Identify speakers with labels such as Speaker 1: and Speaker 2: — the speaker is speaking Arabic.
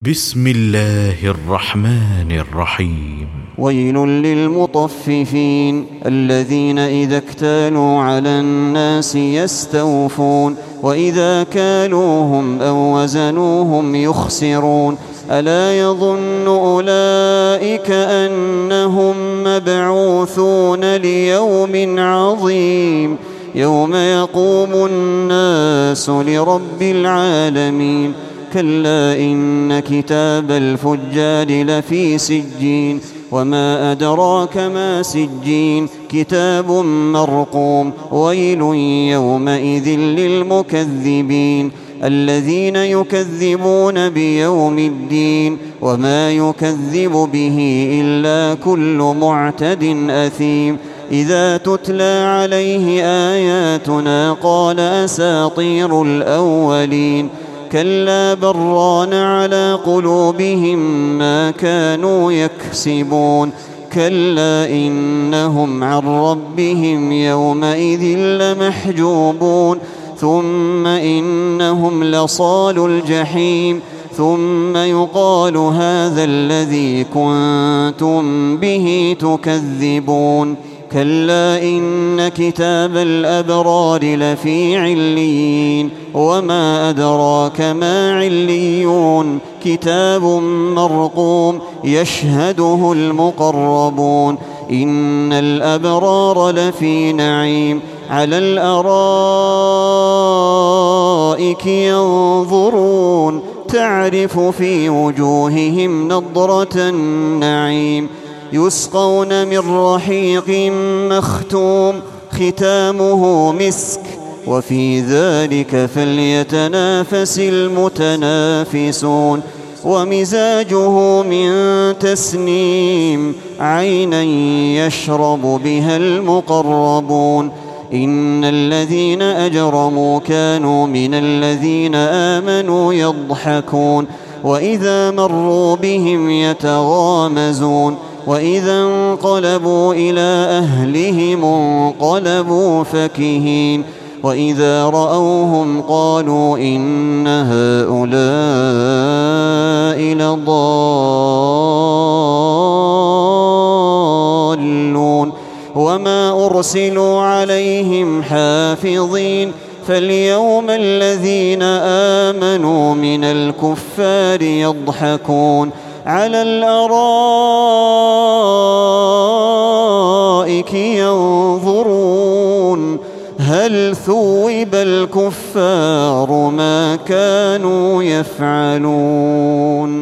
Speaker 1: بسم الله الرحمن الرحيم.
Speaker 2: ويل للمطففين الذين إذا اكتالوا على الناس يستوفون وإذا كالوهم أو وزنوهم يخسرون ألا يظن أولئك أنهم مبعوثون ليوم عظيم يوم يقوم الناس لرب العالمين كلا إن كتاب الفجار لفي سجين وما أدراك ما سجين كتاب مرقوم ويل يومئذ للمكذبين الذين يكذبون بيوم الدين وما يكذب به إلا كل معتد أثيم إذا تتلى عليه آياتنا قال أساطير الأولين كلا بران على قلوبهم ما كانوا يكسبون كلا إنهم عن ربهم يومئذ لمحجوبون ثم إنهم لصالوا الجحيم ثم يقال هذا الذي كنتم به تكذبون كلا إن كتاب الأبرار لفي عليين وما أدراك ما عليون كتاب مرقوم يشهده المقربون إن الأبرار لفي نعيم على الأرائك ينظرون تعرف في وجوههم نضرة النعيم يسقون من رحيق مختوم ختامه مسك وفي ذلك فليتنافس المتنافسون ومزاجه من تسنيم عينا يشرب بها المقربون إن الذين أجرموا كانوا من الذين آمنوا يضحكون وإذا مروا بهم يتغامزون وإذا انقلبوا إلى أهلهم انقلبوا فكهين وإذا رأوهم قالوا إن هؤلاء لضالون وما أرسلوا عليهم حافظين فاليوم الذين آمنوا من الكفار يضحكون على الأرائك ينظرون هل ثوب الكفار ما كانوا يفعلون